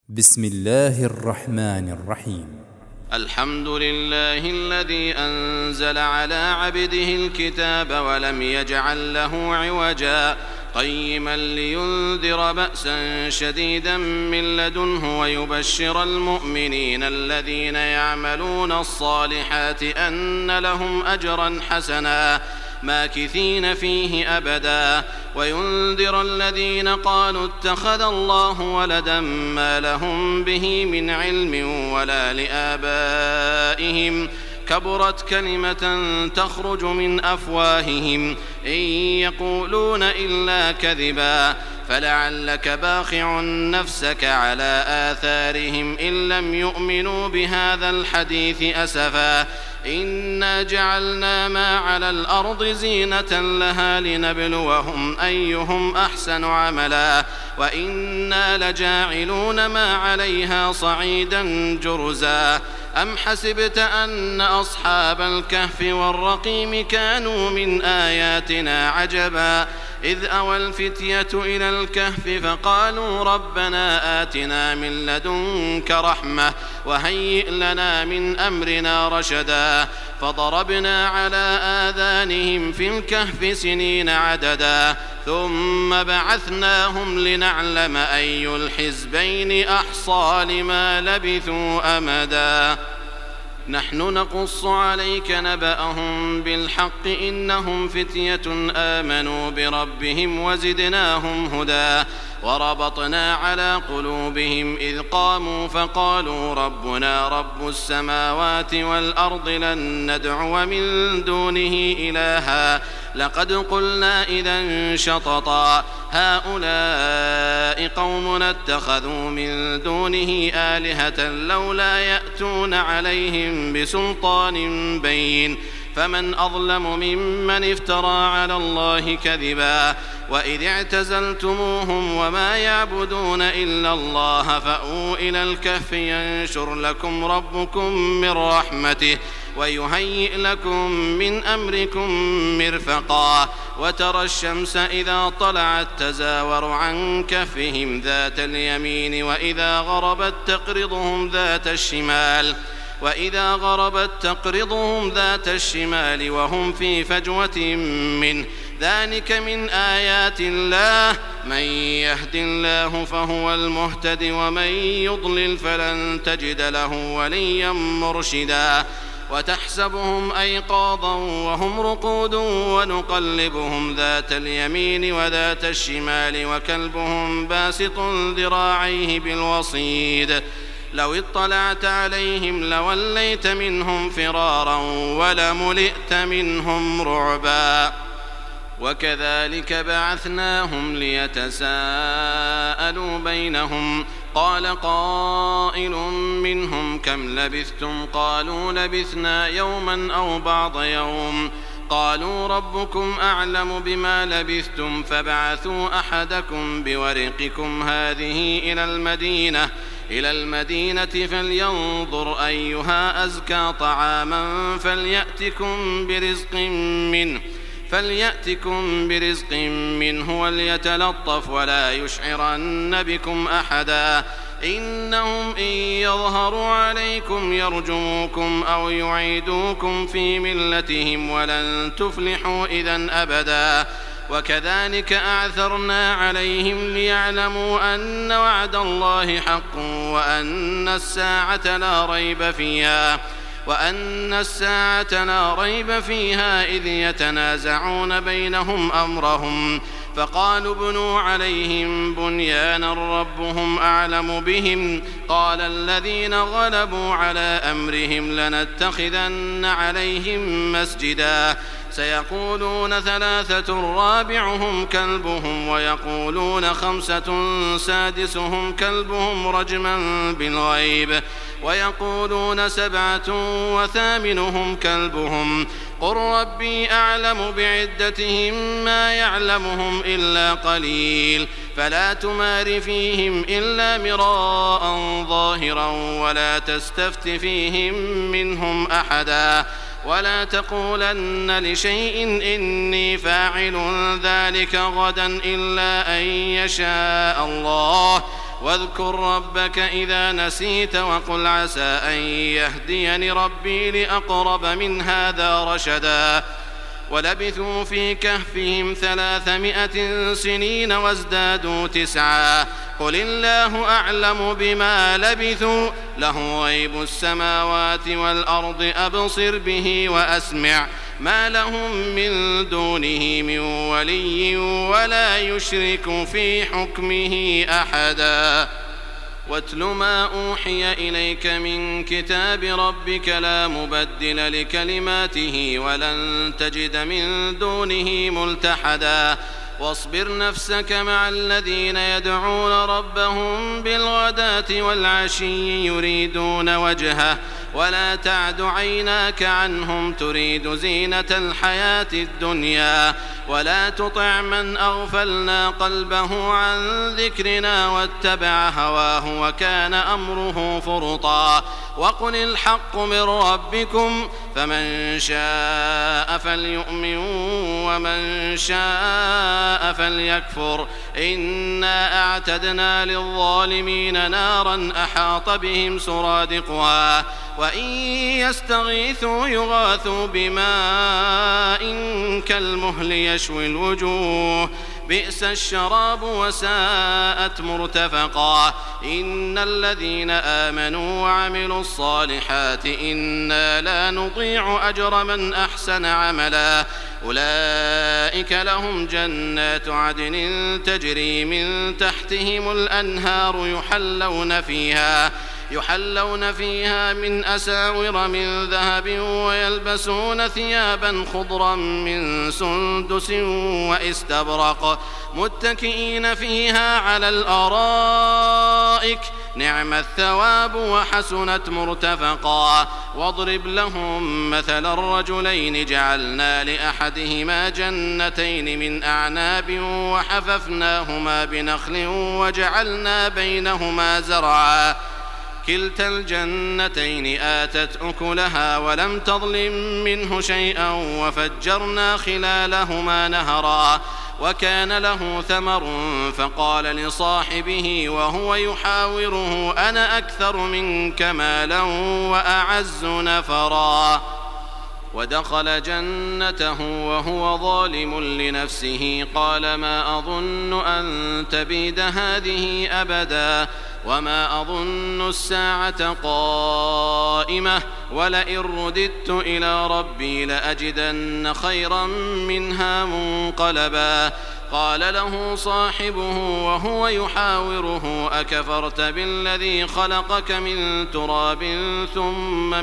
بسم الله الرحمن الرحيم. الحمد لله الذي أنزل على عبده الكتاب ولم يجعل له عوجا قيما لينذر بأسا شديدا من لدنه ويبشر المؤمنين الذين يعملون الصالحات أن لهم أجرا حسنا ماكثين فيه أبدا وينذر الذين قالوا اتخذ الله ولدا ما لهم به من علم ولا لآبائهم كبرت كلمة تخرج من أفواههم إن يقولون إلا كذبا فلعلك باخع نفسك على آثارهم إن لم يؤمنوا بهذا الحديث أسفا إنا جعلنا ما على الأرض زينة لها لنبلوهم أيهم أحسن عملا وإنا لجاعلون ما عليها صعيدا جرزا أم حسبت أن أصحاب الكهف والرقيم كانوا من آياتنا عجبا إذ أوى الفتية إلى الكهف فقالوا ربنا آتنا من لدنك رحمة وهيئ لنا من أمرنا رشدا فضربنا على آذانهم في الكهف سنين عددا ثم بعثناهم لنعلم أي الحزبين أحصى لما لبثوا أمدا نحن نقص عليك نبأهم بالحق إنهم فتية آمنوا بربهم وزدناهم هدى وربطنا على قلوبهم إذ قاموا فقالوا ربنا رب السماوات والأرض لن ندعو من دونه إلها لقد قلنا إذا شططا هؤلاء قومنا اتخذوا من دونه آلهة لولا يأتون عليهم بسلطان بين فمن أظلم ممن افترى على الله كذبا وإذ اعتزلتموهم وما يعبدون إلا الله فأووا إلى الكهف ينشر لكم ربكم من رحمته ويهيئ لكم من أمركم مرفقا وترى الشمس إذا طلعت تزاور عن كهفهم ذات اليمين وإذا غربت تقرضهم ذات الشمال وهم في فجوة منه ذلك من آيات الله من يهد الله فهو المهتد ومن يضلل فلن تجد له وليا مرشدا وتحسبهم أيقاظا وهم رقود ونقلبهم ذات اليمين وذات الشمال وكلبهم باسط ذراعيه بالوصيد لو اطلعت عليهم لوليت منهم فرارا ولملئت منهم رعبا وكذلك بعثناهم ليتساءلوا بينهم قال قائل منهم كم لبثتم قالوا لبثنا يوما أو بعض يوم قالوا ربكم أعلم بما لبثتم فابعثوا أحدكم بورقكم هذه إلى المدينة فلينظر أيها أزكى طعاما فليأتكم برزق منه وليتلطف ولا يشعرن بكم أحدا إنهم إن يظهروا عليكم يرجموكم أو يعيدوكم في ملتهم ولن تفلحوا إذن أبدا وكذلك أعثرنا عليهم ليعلموا أن وعد الله حق وأن الساعة لا ريب فيها إذ يتنازعون بينهم أمرهم فقالوا ابنوا عليهم بنيانا ربهم أعلم بهم قال الذين غلبوا على أمرهم لنتخذن عليهم مسجدا سيقولون 3 رابعهم كلبهم ويقولون 5 سادسهم كلبهم رجما بالغيب ويقولون 7 وثامنهم كلبهم قل ربي أعلم بعدتهم ما يعلمهم إلا قليل فلا تمار فيهم إلا مراء ظاهرا ولا تستفت فيهم منهم أحدا ولا تقولن لشيء إني فاعل ذلك غدا إلا أن يشاء الله واذكر ربك إذا نسيت وقل عسى أن يهديني ربي لأقرب من هذا رشدا ولبثوا في كهفهم 300 سنين وازدادوا 9 قل الله أعلم بما لبثوا له غيب السماوات والأرض أبصر به وأسمع ما لهم من دونه من ولي ولا يشرك في حكمه أحدا واتل ما أوحي إليك من كتاب ربك لا مبدل لكلماته ولن تجد من دونه ملتحدا واصبر نفسك مع الذين يدعون ربهم بالغداة والعشي يريدون وجهه ولا تعد عيناك عنهم تريد زينة الحياة الدنيا ولا تطع من أغفلنا قلبه عن ذكرنا واتبع هواه وكان أمره فرطا وقل الحق من ربكم فمن شاء فليؤمن ومن شاء فليكفر إنا أعتدنا للظالمين نارا أحاط بهم سرادقها وإن يستغيثوا يغاثوا بماء كالمهل يشوي الوجوه بئس الشراب وساءت مرتفقا إن الذين آمنوا وعملوا الصالحات إنا لا نضيع أجر من أحسن عملا أولئك لهم جنات عدن تجري من تحتهم الأنهار يحلون فيها من أساور من ذهب ويلبسون ثيابا خضرا من سندس وإستبرق متكئين فيها على الأرائك نعم الثواب وحسنت مرتفقا واضرب لهم مثل الرجلين جعلنا لأحدهما جنتين من أعناب وحففناهما بنخل وجعلنا بينهما زرعا كلتا الجنتين آتت أكلها ولم تظلم منه شيئا وفجرنا خلالهما نهرا وكان له ثمر فقال لصاحبه وهو يحاوره أنا أكثر منك مالا وأعز نفرا ودخل جنته وهو ظالم لنفسه قال ما أظن أن تبيد هذه أبدا وما أظن الساعة قائمة ولئن رددت إلى ربي لأجدن خيرا منها منقلبا قال له صاحبه وهو يحاوره أكفرت بالذي خلقك من تراب ثم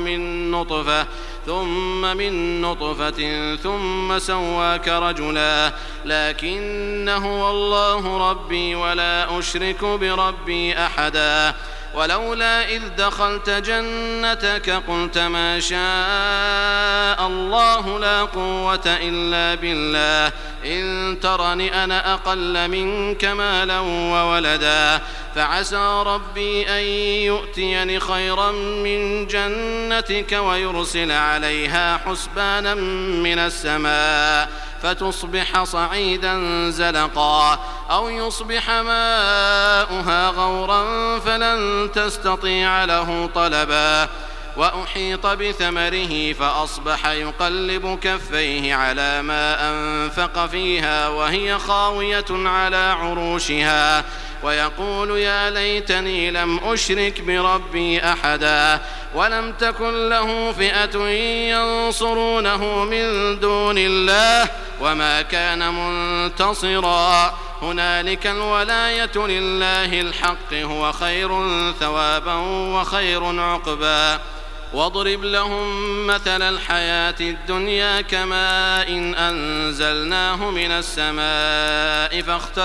من نطفة ثم سواك رجلا لكن هو الله ربي ولا أشرك بربي أحدا ولولا إذ دخلت جنتك قلت ما شاء الله لا قوة إلا بالله إن ترني أنا أقل منك مالا وولدا فعسى ربي أن يؤتيني خيرا من جنتك ويرسل عليها حسبانا من السماء فتصبح صعيدا زلقا أو يصبح ماؤها غورا فلن تستطيع له طلبا وأحيط بثمره فأصبح يقلب كفيه على ما أنفق فيها وهي خاوية على عروشها ويقول يا ليتني لم أشرك بربي أحدا ولم تكن له فئة ينصرونه من دون الله وما كان منتصرا هنالك الولاية لله الحق هو خير ثوابا وخير عقبا واضرب لهم مثل الحياة الدنيا كماء إن أنزلناه من السماء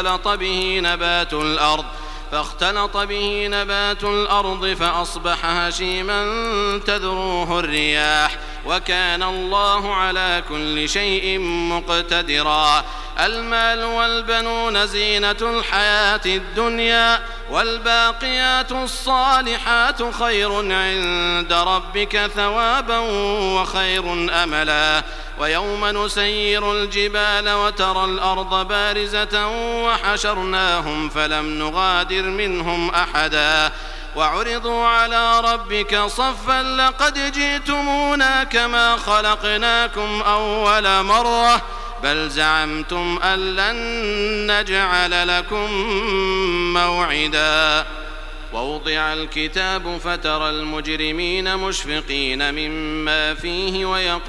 فاختلط به نبات الأرض فأصبح هشيما تذروه الرياح وكان الله على كل شيء مقتدرا. المال والبنون زينة الحياة الدنيا، والباقيات الصالحات خير عند ربك ثوابا وخير أملا. ويوم نسير الجبال وترى الأرض بارزة وحشرناهم فلم نغادر منهم أحدا وعرضوا على ربك صفا لقد جئتمونا كما خلقناكم أول مرة بل زعمتم أن لن نجعل لكم موعدا. ووضع الكتاب فترى المجرمين مشفقين مما فيه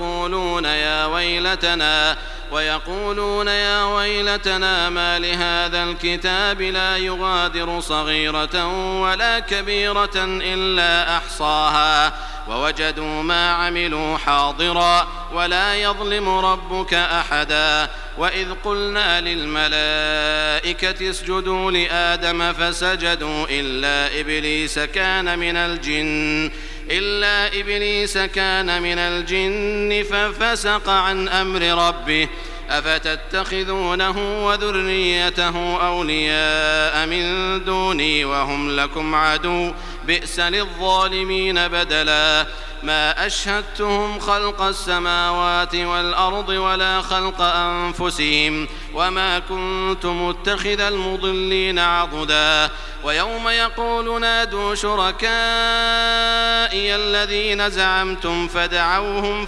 ويقولون يا ويلتنا ما لهذا الكتاب لا يغادر صغيرة ولا كبيرة إلا أحصاها ووجدوا ما عملوا حاضرا ولا يظلم ربك أحدا. وإذ قلنا للملائكة اسجدوا لآدم فسجدوا إلا إبليس كان من الجن ففسق عن أمر ربه أفتتخذونه وذريته أولياء من دوني وهم لكم عدو بئس للظالمين بدلا. ما أشهدتهم خلق السماوات والأرض ولا خلق أنفسهم وما كنت متخذ المضلين عضدا. ويوم يقول نادوا شركائي الذين زعمتم فدعوهم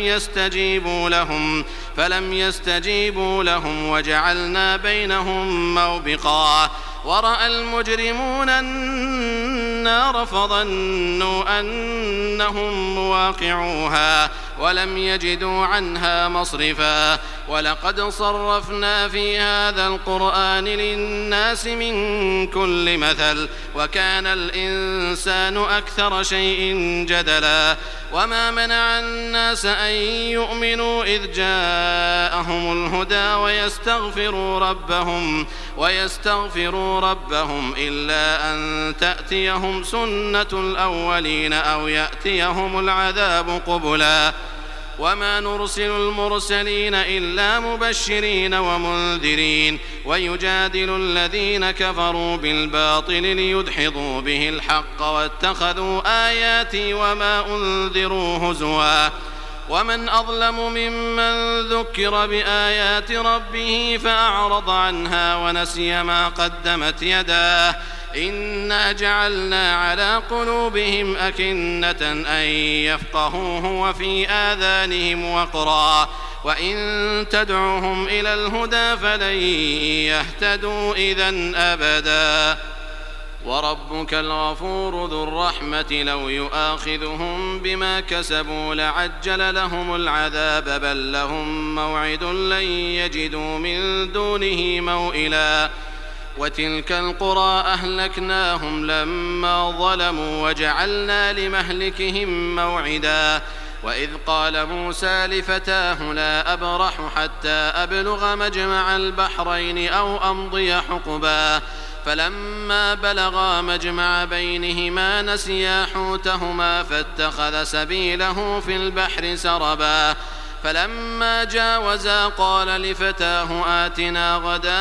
فلم يستجيبوا لهم وجعلنا بينهم موبقا. ورأى المجرمون النار فظنوا أنهم مواقعوها ولم يجدوا عنها مصرفا. ولقد صرفنا في هذا القرآن للناس من كل مثل وكان الإنسان أكثر شيء جدلا. وما منع الناس أن يؤمنوا إذ جاءهم الهدى ويستغفروا ربهم إلا أن تأتيهم سنة الأولين أو يأتيهم العذاب قبلا. وما نرسل المرسلين إلا مبشرين ومنذرين ويجادل الذين كفروا بالباطل ليدحضوا به الحق واتخذوا آياتي وما أنذروا هزوا. ومن أظلم ممن ذكر بآيات ربه فأعرض عنها ونسي ما قدمت يداه إنا جعلنا على قلوبهم أكنة أن يفقهوه وفي آذانهم وقرا وإن تدعوهم إلى الهدى فلن يهتدوا إذن أبدا. وربك الغفور ذو الرحمة لو يؤاخذهم بما كسبوا لعجل لهم العذاب بل لهم موعد لن يجدوا من دونه موئلا. وتلك القرى أهلكناهم لما ظلموا وجعلنا لمهلكهم موعدا. وإذ قال موسى لفتاه لا أبرح حتى أبلغ مجمع البحرين أو أمضي حقبا فلما بلغا مجمع بينهما نسيا حوتهما فاتخذ سبيله في البحر سربا فلما جاوزا قال لفتاه آتنا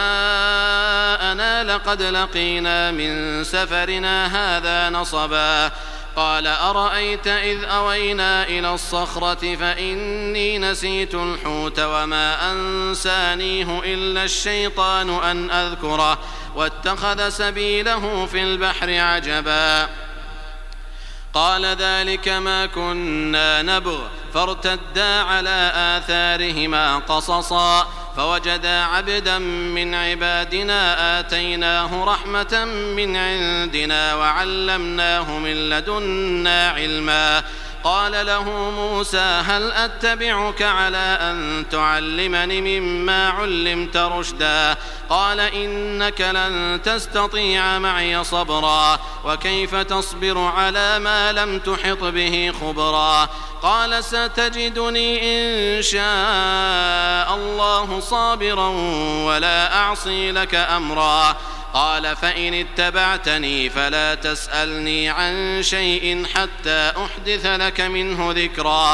غداءنا لقد لقينا من سفرنا هذا نصبا قال أرأيت إذ أوينا إلى الصخرة فإني نسيت الحوت وما أنسانيه إلا الشيطان أن أذكره واتخذ سبيله في البحر عجبا قال ذلك ما كنا نبغ فارتدا على آثارهما قصصا فوجدا عبدا من عبادنا آتيناه رحمة من عندنا وعلمناه من لدنا علما قال له موسى هل أتبعك على أن تعلمني مما علمت رشدا قال إنك لن تستطيع معي صبرا وكيف تصبر على ما لم تحط به خبرا قال ستجدني إن شاء الله صابرا ولا أعصي لك أمرا قال فإن اتبعتني فلا تسألني عن شيء حتى أحدث لك منه ذكرا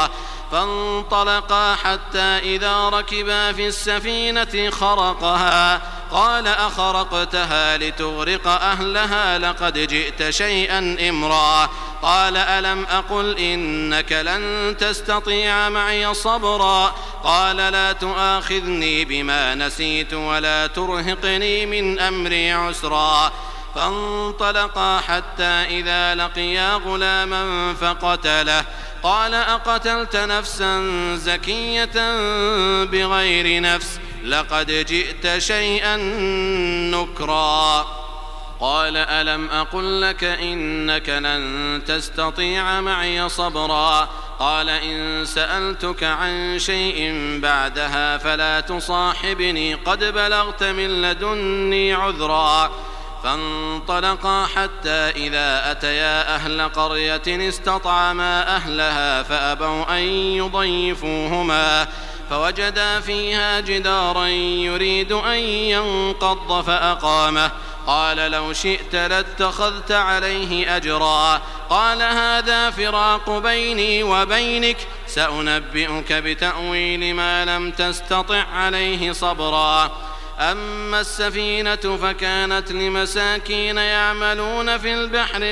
فانطلقا حتى إذا ركبا في السفينة خرقها قال أخرقتها لتغرق أهلها لقد جئت شيئا إمرا قال ألم أقل إنك لن تستطيع معي صبرا قال لا تؤاخذني بما نسيت ولا ترهقني من أمري عسرا فانطلقا حتى إذا لقيا غلاما فقتله قال أقتلت نفسا زكية بغير نفس لقد جئت شيئا نكرا قال ألم أقل لك إنك لن تستطيع معي صبرا قال إن سألتك عن شيء بعدها فلا تصاحبني قد بلغت من لدني عذرا فانطلقا حتى إذا أتيا أهل قرية استطعما أهلها فأبوا أن يضيفوهما فوجدا فيها جدارا يريد أن ينقض فأقامه قال لو شئت لاتخذت عليه أجرا قال هذا فراق بيني وبينك سأنبئك بتأويل ما لم تستطع عليه صبرا أما السفينة فكانت لمساكين يعملون في البحر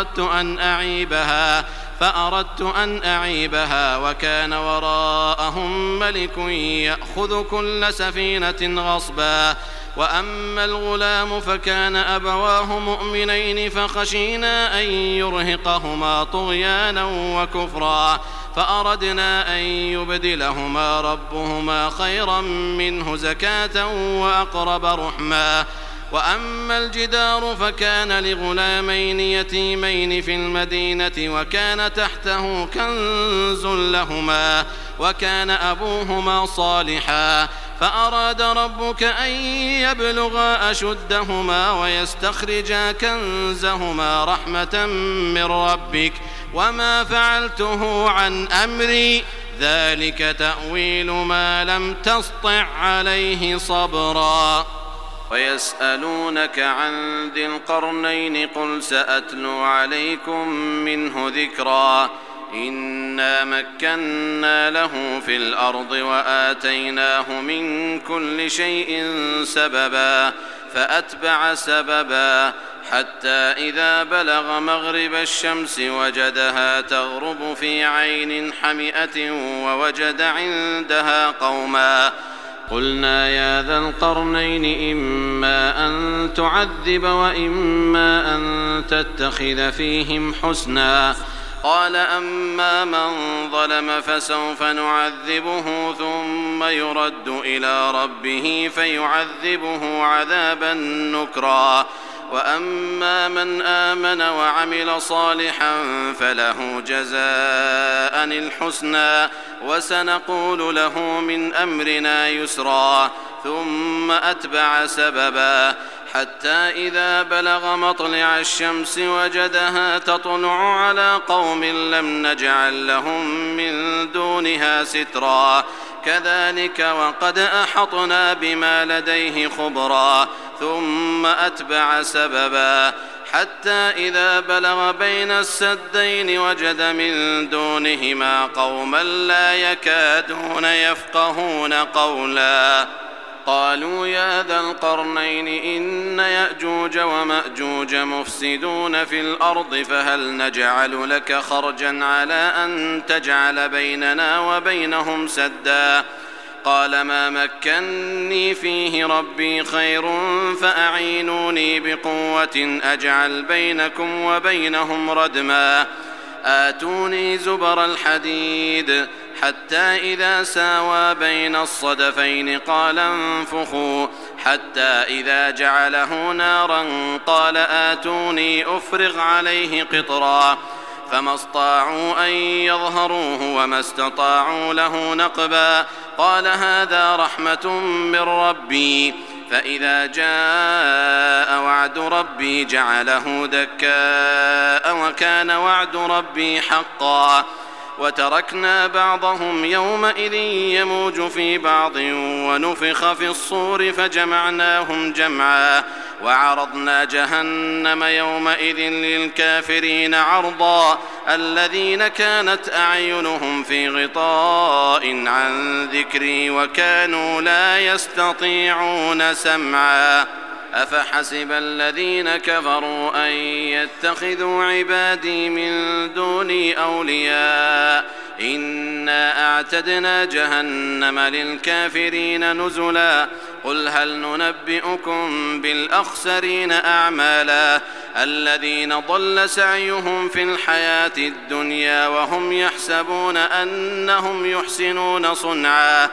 فأردت أن أعيبها وكان وراءهم ملك يأخذ كل سفينة غصبا وأما الغلام فكان أبواه مؤمنين فخشينا أن يرهقهما طغيانا وكفرا فأردنا أن يبدلهما ربهما خيرا منه زكاة وأقرب رحما وأما الجدار فكان لغلامين يتيمين في المدينة وكان تحته كنز لهما وكان أبوهما صالحا فأراد ربك أن يبلغا أشدهما ويستخرجا كنزهما رحمة من ربك وما فعلته عن أمري ذلك تأويل ما لم تسطع عليه صبرا ويسألونك عن ذي القرنين قل سأتلو عليكم منه ذكرا إنا مكنا له في الأرض وآتيناه من كل شيء سببا فأتبع سببا حتى إذا بلغ مغرب الشمس وجدها تغرب في عين حمئة ووجد عندها قوما قلنا يا ذا القرنين إما أن تعذب وإما أن تتخذ فيهم حسنا قال أما من ظلم فسوف نعذبه ثم يرد إلى ربه فيعذبه عذابا نكرا وأما من آمن وعمل صالحا فله جزاء الحسنى وسنقول له من أمرنا يسرا ثم أتبع سببا حتى إذا بلغ مطلع الشمس وجدها تطلع على قوم لم نجعل لهم من دونها سترا كذلك وقد أحطنا بما لديه خبرا ثم أتبع سببا حتى إذا بلغ بين السدين وجد من دونهما قوما لا يكادون يفقهون قولا قالوا يا ذا القرنين إن يأجوج ومأجوج مفسدون في الأرض فهل نجعل لك خرجا على أن تجعل بيننا وبينهم سدا قال ما مكني فيه ربي خير فأعينوني بقوة أجعل بينكم وبينهم ردما آتوني زبر الحديد حتى إذا ساوى بين الصدفين قال انفخوا حتى إذا جعله نارا قال آتوني أفرغ عليه قطرا فما استطاعوا أن يظهروه وما استطاعوا له نقبا قال هذا رحمة من ربي فإذا جاء وعد ربي جعله دكاء وكان وعد ربي حقا وتركنا بعضهم يومئذ يموج في بعض ونفخ في الصور فجمعناهم جمعا وعرضنا جهنم يومئذ للكافرين عرضا الذين كانت أعينهم في غطاء عن ذكري وكانوا لا يستطيعون سمعا أفحسب الذين كفروا أن يتخذوا عبادي من دوني أولياء إنا أعتدنا جهنم للكافرين نزلا قل هل ننبئكم بالأخسرين أعمالا الذين ضل سعيهم في الحياة الدنيا وهم يحسبون أنهم يحسنون صنعا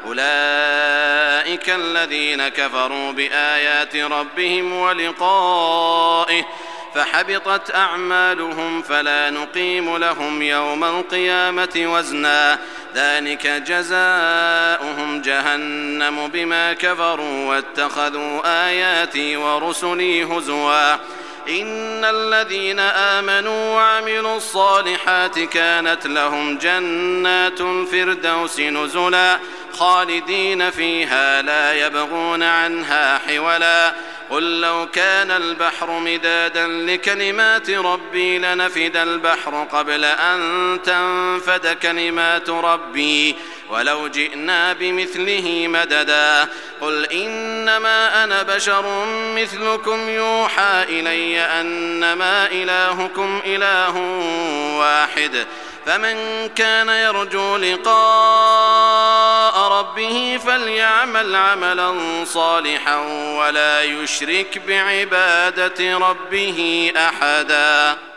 أولئك الذين كفروا بآيات ربهم ولقائه فحبطت أعمالهم فلا نقيم لهم يوم القيامة وزنا ذلك جزاؤهم جهنم بما كفروا واتخذوا آياتي ورسلي هزوا إن الذين آمنوا وعملوا الصالحات كانت لهم جنات الفردوس نزلا خالدين فيها لا يبغون عنها حولا قل لو كان البحر مدادا لكلمات ربي لنفد البحر قبل أن تنفد كلمات ربي ولو جئنا بمثله مددا قل إنما أنا بشر مثلكم يوحى إلي أنما إلهكم إله واحد فمن كان يرجو لقاء ربه فليعمل عملا صالحا ولا يشرك بعبادة ربه أحدا.